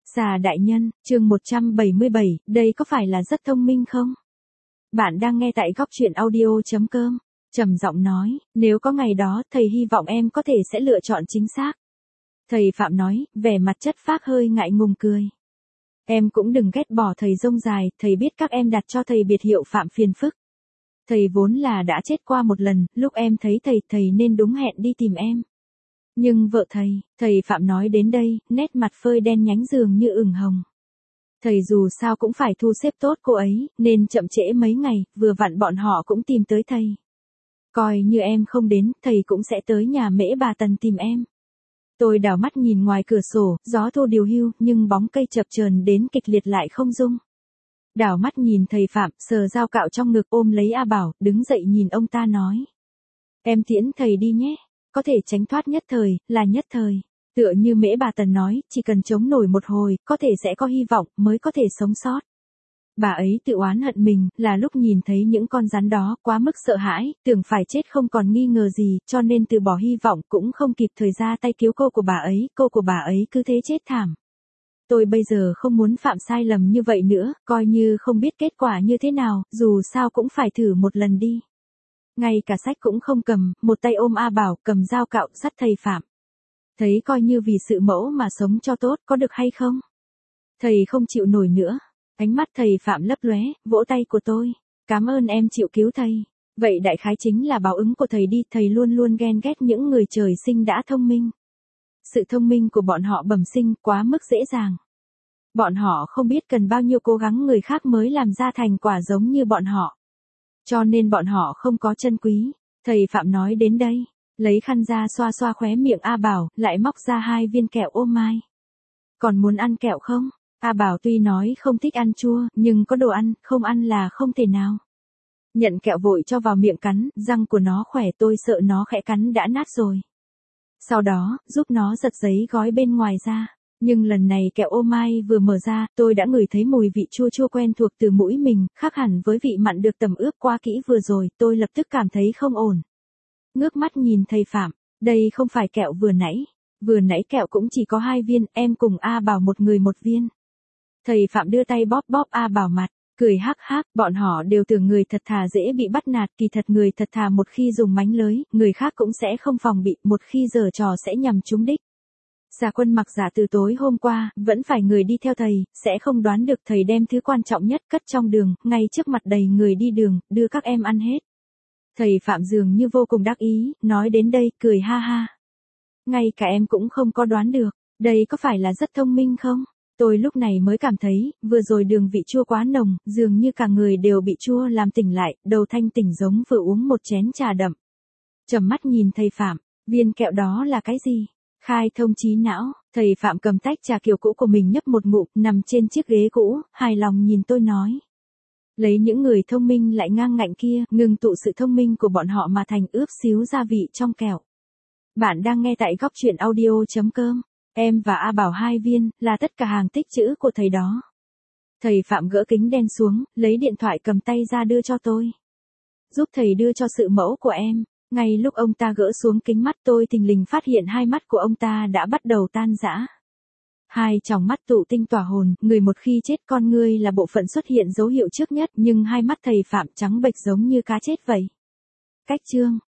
Xà đại nhân, chương 177, đây có phải là rất thông minh không? Bạn đang nghe tại góc truyện audio.com. Trầm giọng nói, nếu có ngày đó, thầy hy vọng em có thể sẽ lựa chọn chính xác. Thầy Phạm nói, vẻ mặt chất phác hơi ngại ngùng cười. Em cũng đừng ghét bỏ thầy rông dài, thầy biết các em đặt cho thầy biệt hiệu Phạm phiền phức. Thầy vốn là đã chết qua một lần, lúc em thấy thầy nên đúng hẹn đi tìm em. Nhưng vợ thầy Phạm nói đến đây, nét mặt phơi đen nhánh dường như ửng hồng. Thầy dù sao cũng phải thu xếp tốt cô ấy, nên chậm trễ mấy ngày, vừa vặn bọn họ cũng tìm tới thầy. Coi như em không đến, thầy cũng sẽ tới nhà Mễ bà Tần tìm em. Tôi đảo mắt nhìn ngoài cửa sổ, gió thu điều hưu, nhưng bóng cây chập chờn đến kịch liệt lại không rung. Đảo mắt nhìn thầy Phạm, sờ dao cạo trong ngực ôm lấy A Bảo, đứng dậy nhìn ông ta nói. Em tiễn thầy đi nhé. Có thể tránh thoát nhất thời, là nhất thời. Tựa như Mễ bà Tần nói, chỉ cần chống nổi một hồi, có thể sẽ có hy vọng, mới có thể sống sót. Bà ấy tự oán hận mình, là lúc nhìn thấy những con rắn đó, quá mức sợ hãi, tưởng phải chết không còn nghi ngờ gì, cho nên từ bỏ hy vọng, cũng không kịp thời ra tay cứu cô của bà ấy cứ thế chết thảm. Tôi bây giờ không muốn phạm sai lầm như vậy nữa, coi như không biết kết quả như thế nào, dù sao cũng phải thử một lần đi. Ngay cả sách cũng không cầm, một tay ôm A Bảo, cầm dao cạo, dắt thầy Phạm. Thấy coi như vì sự mẫu mà sống cho tốt, có được hay không? Thầy không chịu nổi nữa. Ánh mắt thầy Phạm lấp lóe, vỗ tay của tôi. Cảm ơn em chịu cứu thầy. Vậy đại khái chính là báo ứng của thầy đi, thầy luôn luôn ghen ghét những người trời sinh đã thông minh. Sự thông minh của bọn họ bẩm sinh quá mức dễ dàng. Bọn họ không biết cần bao nhiêu cố gắng người khác mới làm ra thành quả giống như bọn họ. Cho nên bọn họ không có trân quý. Thầy Phạm nói đến đây, lấy khăn ra xoa xoa khóe miệng A Bảo, lại móc ra 2 viên kẹo ô mai. Còn muốn ăn kẹo không? A Bảo tuy nói không thích ăn chua, nhưng có đồ ăn, không ăn là không thể nào. Nhận kẹo vội cho vào miệng cắn, răng của nó khỏe, tôi sợ nó khẽ cắn đã nát rồi. Sau đó, giúp nó giật giấy gói bên ngoài ra. Nhưng lần này kẹo ô mai vừa mở ra, tôi đã ngửi thấy mùi vị chua chua quen thuộc từ mũi mình, khác hẳn với vị mặn được tẩm ướp qua kỹ vừa rồi, tôi lập tức cảm thấy không ổn. Ngước mắt nhìn thầy Phạm, đây không phải kẹo vừa nãy kẹo cũng chỉ có 2 viên, em cùng A Bảo một người 1 viên. Thầy Phạm đưa tay bóp bóp A Bảo mặt, cười hắc hắc, bọn họ đều tưởng người thật thà dễ bị bắt nạt, kỳ thật người thật thà một khi dùng mánh lưới, người khác cũng sẽ không phòng bị, một khi giở trò sẽ nhằm trúng đích. Giả Quân mặc giả từ tối hôm qua, vẫn phải người đi theo thầy, sẽ không đoán được thầy đem thứ quan trọng nhất cất trong đường, ngay trước mặt đầy người đi đường, đưa các em ăn hết. Thầy Phạm dường như vô cùng đắc ý, nói đến đây, cười ha ha. Ngay cả em cũng không có đoán được, đây có phải là rất thông minh không? Tôi lúc này mới cảm thấy, vừa rồi đường vị chua quá nồng, dường như cả người đều bị chua làm tỉnh lại, đầu thanh tỉnh giống vừa uống một chén trà đậm. Trầm mắt nhìn thầy Phạm, viên kẹo đó là cái gì? Khai thông trí não, thầy Phạm cầm tách trà kiểu cũ của mình nhấp một ngụm, nằm trên chiếc ghế cũ, hài lòng nhìn tôi nói. Lấy những người thông minh lại ngang ngạnh kia, ngừng tụ sự thông minh của bọn họ mà thành ướp xíu gia vị trong kẹo. Bạn đang nghe tại góc truyện audio.com. Em và A Bảo 2 viên, là tất cả hàng tích trữ của thầy đó. Thầy Phạm gỡ kính đen xuống, lấy điện thoại cầm tay ra đưa cho tôi. Giúp thầy đưa cho sự mẫu của em. Ngay lúc ông ta gỡ xuống kính mắt, tôi thình lình phát hiện 2 mắt của ông ta đã bắt đầu tan rã. 2 tròng mắt tụ tinh tỏa hồn, người một khi chết con ngươi là bộ phận xuất hiện dấu hiệu trước nhất, nhưng 2 mắt thầy Phạm trắng bệch giống như cá chết vậy. Cách chương